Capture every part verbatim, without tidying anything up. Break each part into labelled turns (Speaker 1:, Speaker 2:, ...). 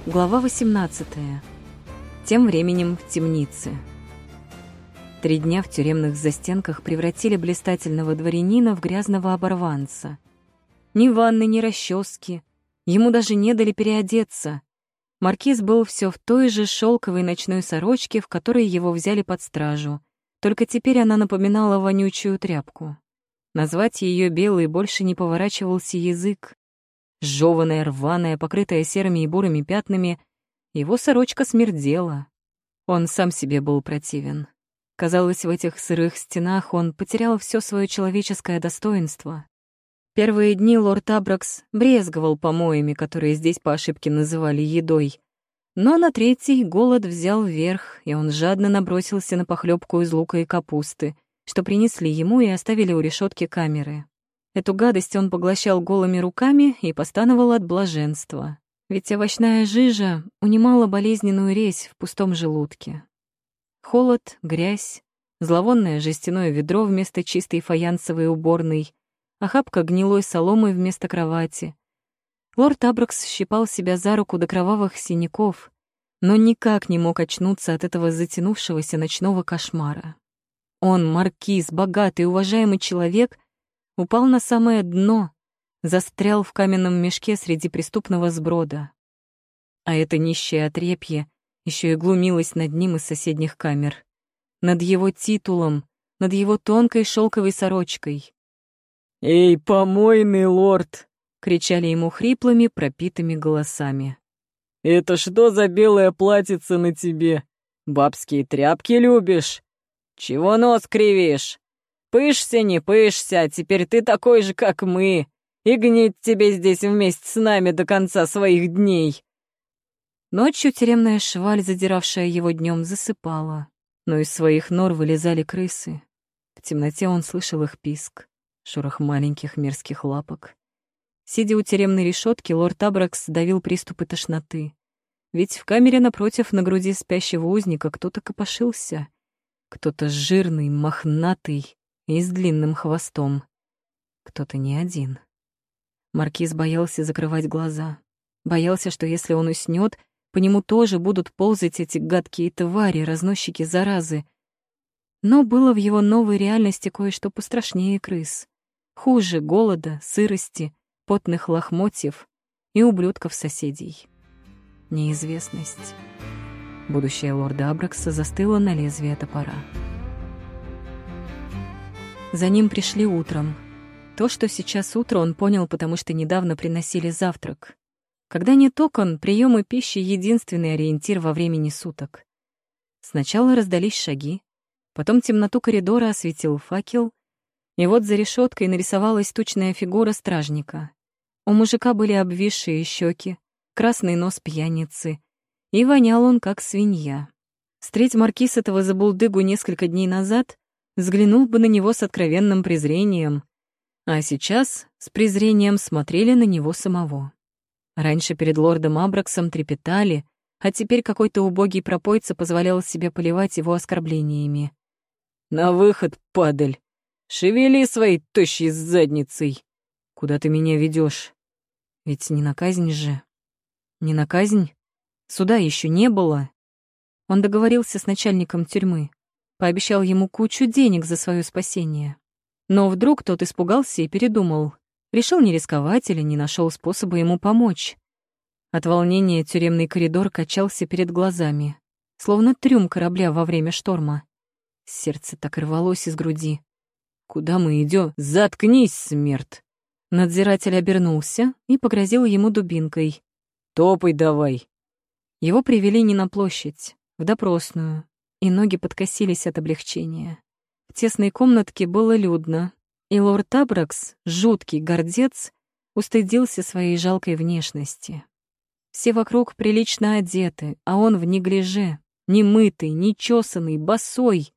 Speaker 1: Глава восемнадцатая. Тем временем в темнице. Три дня в тюремных застенках превратили блистательного дворянина в грязного оборванца. Ни ванны, ни расчески. Ему даже не дали переодеться. Маркиз был все в той же шелковой ночной сорочке, в которой его взяли под стражу. Только теперь она напоминала вонючую тряпку. Назвать ее белой больше не поворачивался язык. Сжёванная, рваная, покрытая серыми и бурыми пятнами, его сорочка смердела. Он сам себе был противен. Казалось, в этих сырых стенах он потерял все свое человеческое достоинство. Первые дни лорд Абракс брезговал помоями, которые здесь по ошибке называли едой. Но на третий голод взял верх, и он жадно набросился на похлебку из лука и капусты, что принесли ему и оставили у решетки камеры. Эту гадость он поглощал голыми руками и постановал от блаженства, ведь овощная жижа унимала болезненную резь в пустом желудке. Холод, грязь, зловонное жестяное ведро вместо чистой фаянсовой уборной, охапка гнилой соломы вместо кровати. Лорд Абракс щипал себя за руку до кровавых синяков, но никак не мог очнуться от этого затянувшегося ночного кошмара. Он, маркиз, богатый, уважаемый человек, упал на самое дно, застрял в каменном мешке среди преступного сброда. А это нищее отрепье еще и глумилось над ним из соседних камер, над его титулом, над его тонкой шелковой сорочкой.
Speaker 2: «Эй, помойный лорд!»
Speaker 1: — кричали ему хриплыми, пропитыми голосами.
Speaker 2: «Это что за белое платьице на тебе? Бабские тряпки любишь? Чего нос кривишь? Пышься, не пышься, а теперь ты такой же, как мы, и гнить тебе здесь вместе с нами до конца своих дней!»
Speaker 1: Ночью тюремная шваль, задиравшая его днем, засыпала, но из своих нор вылезали крысы. В темноте он слышал их писк, шорох маленьких мерзких лапок. Сидя у тюремной решетки, лорд Абракс давил приступы тошноты. Ведь в камере напротив на груди спящего узника кто-то копошился. Кто-то жирный, мохнатый и с длинным хвостом. Кто-то не один. Маркиз боялся закрывать глаза. Боялся, что если он уснёт, по нему тоже будут ползать эти гадкие твари, разносчики заразы. Но было в его новой реальности кое-что пострашнее крыс. Хуже голода, сырости, потных лохмотьев и ублюдков-соседей. Неизвестность. Будущее лорда Абракса застыло на лезвие топора. За ним пришли утром. То, что сейчас утро, он понял, потому что недавно приносили завтрак. Когда нет окон, приемы пищи — единственный ориентир во времени суток. Сначала раздались шаги, потом темноту коридора осветил факел, и вот за решеткой нарисовалась тучная фигура стражника. У мужика были обвисшие щеки, красный нос пьяницы, и вонял он, как свинья. Встреть маркиз этого забулдыгу несколько дней назад, взглянул бы на него с откровенным презрением, а сейчас с презрением смотрели на него самого. Раньше перед лордом Абраксом трепетали, а теперь какой-то убогий пропойца позволял себе поливать его оскорблениями.
Speaker 2: «На выход, падаль! Шевели своей тощей задницей! Куда ты меня ведешь?
Speaker 1: Ведь не на казнь же. Не на казнь? Суда еще не было. Он договорился с начальником тюрьмы, пообещал ему кучу денег за свое спасение. Но вдруг тот испугался и передумал. Решил не рисковать или не нашел способа ему помочь. От волнения тюремный коридор качался перед глазами, словно трюм корабля во время шторма. Сердце так рвалось из груди.
Speaker 2: «Куда мы идем? Заткнись, смерть!»
Speaker 1: Надзиратель обернулся и погрозил ему дубинкой.
Speaker 2: «Топай давай!»
Speaker 1: Его привели не на площадь, в допросную, и ноги подкосились от облегчения. В тесной комнатке было людно, и лорд Абракс, жуткий гордец, устыдился своей жалкой внешности. Все вокруг прилично одеты, а он в неглиже, немытый, нечесанный, босой.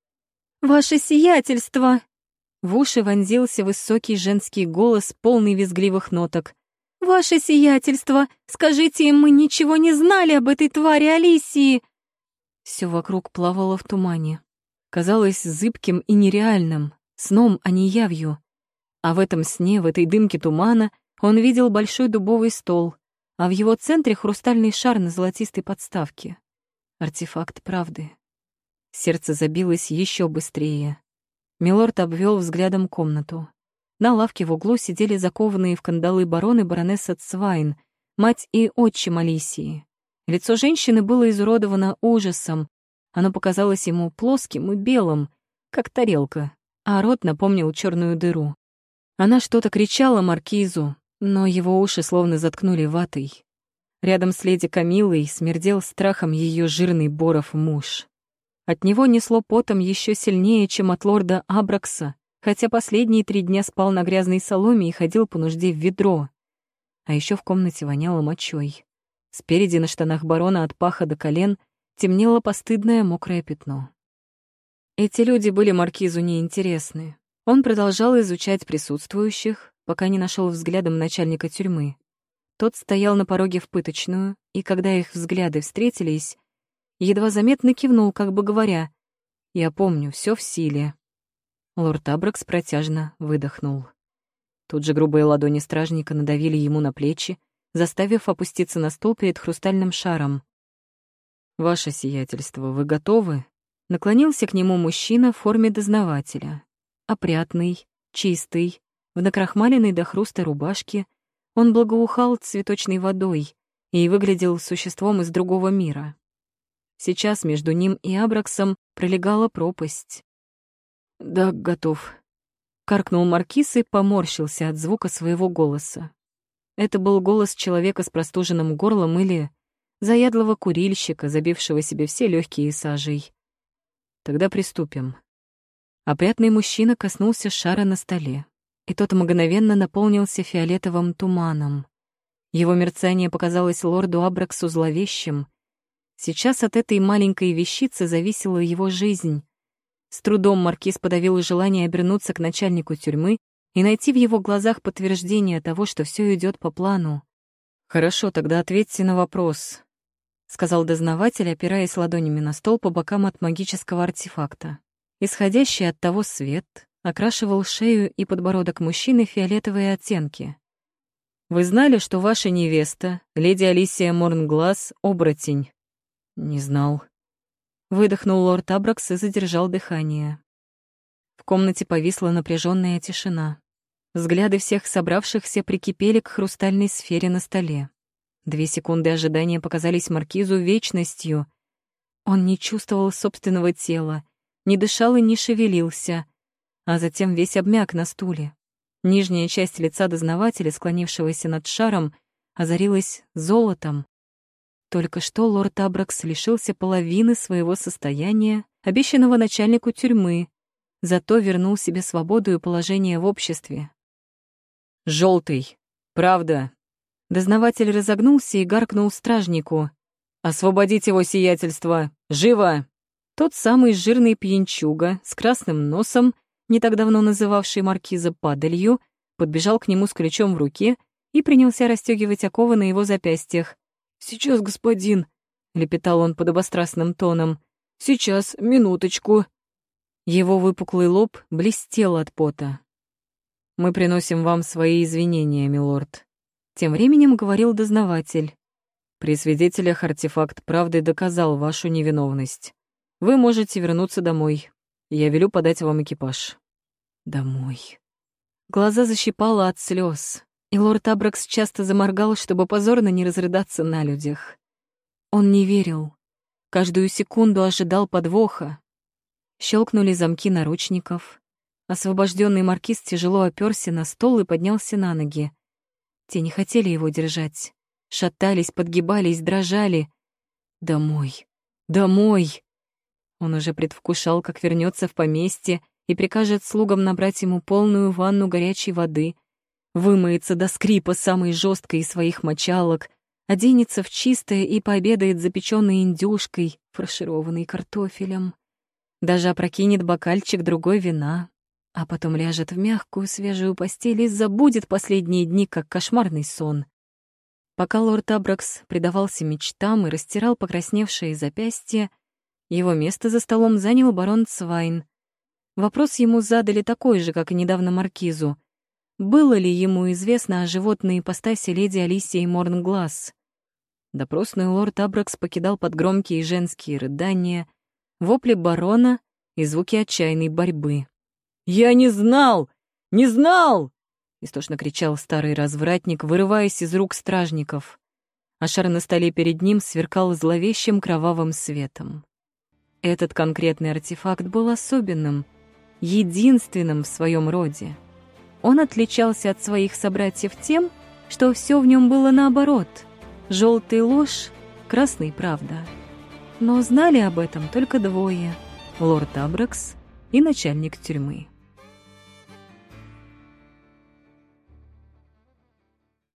Speaker 1: «Ваше сиятельство!» В уши вонзился высокий женский голос, полный визгливых ноток. «Ваше сиятельство! Скажите им, мы ничего не знали об этой твари Алисии!» Все вокруг плавало в тумане. Казалось зыбким и нереальным, сном, а не явью. А в этом сне, в этой дымке тумана, он видел большой дубовый стол, а в его центре хрустальный шар на золотистой подставке. Артефакт правды. Сердце забилось еще быстрее. Милорд обвел взглядом комнату. На лавке в углу сидели закованные в кандалы барон и баронесса Цвайн, мать и отчим Алисии. Лицо женщины было изуродовано ужасом. Оно показалось ему плоским и белым, как тарелка, а рот напомнил черную дыру. Она что-то кричала маркизу, но его уши словно заткнули ватой. Рядом с леди Камиллой смердел страхом ее жирный Боров муж. От него несло потом еще сильнее, чем от лорда Абракса, хотя последние три дня спал на грязной соломе и ходил по нужде в ведро. А еще в комнате воняло мочой. Спереди на штанах барона от паха до колен темнело постыдное мокрое пятно. Эти люди были маркизу неинтересны. Он продолжал изучать присутствующих, пока не нашел взглядом начальника тюрьмы. Тот стоял на пороге в пыточную, и когда их взгляды встретились, едва заметно кивнул, как бы говоря: «Я помню, все в силе». Лорд Абракс протяжно выдохнул. Тут же грубые ладони стражника надавили ему на плечи, заставив опуститься на стул перед хрустальным шаром. «Ваше сиятельство, вы готовы?» Наклонился к нему мужчина в форме дознавателя. Опрятный, чистый, в накрахмаленной до хруста рубашке, он благоухал цветочной водой и выглядел существом из другого мира. Сейчас между ним и Абраксом пролегала пропасть. «Да, готов», — каркнул маркиз и поморщился от звука своего голоса. Это был голос человека с простуженным горлом или заядлого курильщика, забившего себе все легкие сажей. «Тогда приступим». Опрятный мужчина коснулся шара на столе, и тот мгновенно наполнился фиолетовым туманом. Его мерцание показалось лорду Абраксу зловещим. Сейчас от этой маленькой вещицы зависела его жизнь. С трудом маркиз подавил желание обернуться к начальнику тюрьмы и найти в его глазах подтверждение того, что все идет по плану. «Хорошо, тогда ответьте на вопрос», — сказал дознаватель, опираясь ладонями на стол по бокам от магического артефакта. Исходящий от того свет окрашивал шею и подбородок мужчины в фиолетовые оттенки. «Вы знали, что ваша невеста, леди Алисия Морнглас, оборотень?» «Не знал». Выдохнул лорд Абракс и задержал дыхание. В комнате повисла напряженная тишина. Взгляды всех собравшихся прикипели к хрустальной сфере на столе. Две секунды ожидания показались маркизу вечностью. Он не чувствовал собственного тела, не дышал и не шевелился, а затем весь обмяк на стуле. Нижняя часть лица дознавателя, склонившегося над шаром, озарилась золотом. Только что лорд Абракс лишился половины своего состояния, обещанного начальнику тюрьмы, зато вернул себе свободу и положение в обществе. «Желтый, правда». Дознаватель разогнулся и гаркнул стражнику: «Освободить его сиятельство! Живо!» Тот самый жирный пьянчуга с красным носом, не так давно называвший маркиза падалью, подбежал к нему с ключом в руке и принялся расстёгивать оковы на его запястьях. «Сейчас, господин», — лепетал он подобострастным тоном. «Сейчас, минуточку». Его выпуклый лоб блестел от пота. «Мы приносим вам свои извинения, милорд», — тем временем говорил дознаватель. «При свидетелях артефакт правды доказал вашу невиновность. Вы можете вернуться домой. Я велю подать вам экипаж». Домой. Глаза защипало от слез, и лорд Абракс часто заморгал, чтобы позорно не разрыдаться на людях. Он не верил. Каждую секунду ожидал подвоха. Щелкнули замки наручников. Освобожденный маркиз тяжело оперся на стол и поднялся на ноги. Те не хотели его держать. Шатались, подгибались, дрожали. Домой. Домой. Он уже предвкушал, как вернется в поместье и прикажет слугам набрать ему полную ванну горячей воды, вымоется до скрипа самой жесткой из своих мочалок, оденется в чистое и пообедает запеченной индюшкой, фаршированной картофелем. Даже опрокинет бокальчик другой вина, а потом ляжет в мягкую свежую постель и забудет последние дни, как кошмарный сон. Пока лорд Абракс предавался мечтам и растирал покрасневшие запястья, его место за столом занял барон Цвайн. Вопрос ему задали такой же, как и недавно маркизу. было ли ему известно о животной ипостаси леди Алисии Морнгласс. Допросную лорд Абракс покидал под громкие женские рыдания, вопли барона и звуки отчаянной борьбы.
Speaker 2: «Я не знал! Не знал!»
Speaker 1: — истошно кричал старый развратник, вырываясь из рук стражников. А шар на столе перед ним сверкал зловещим кровавым светом. Этот конкретный артефакт был особенным, единственным в своем роде. Он отличался от своих собратьев тем, что все в нем было наоборот. Желтый — ложь, красный — правда. Но знали об этом только двое — лорд Абракс и начальник тюрьмы.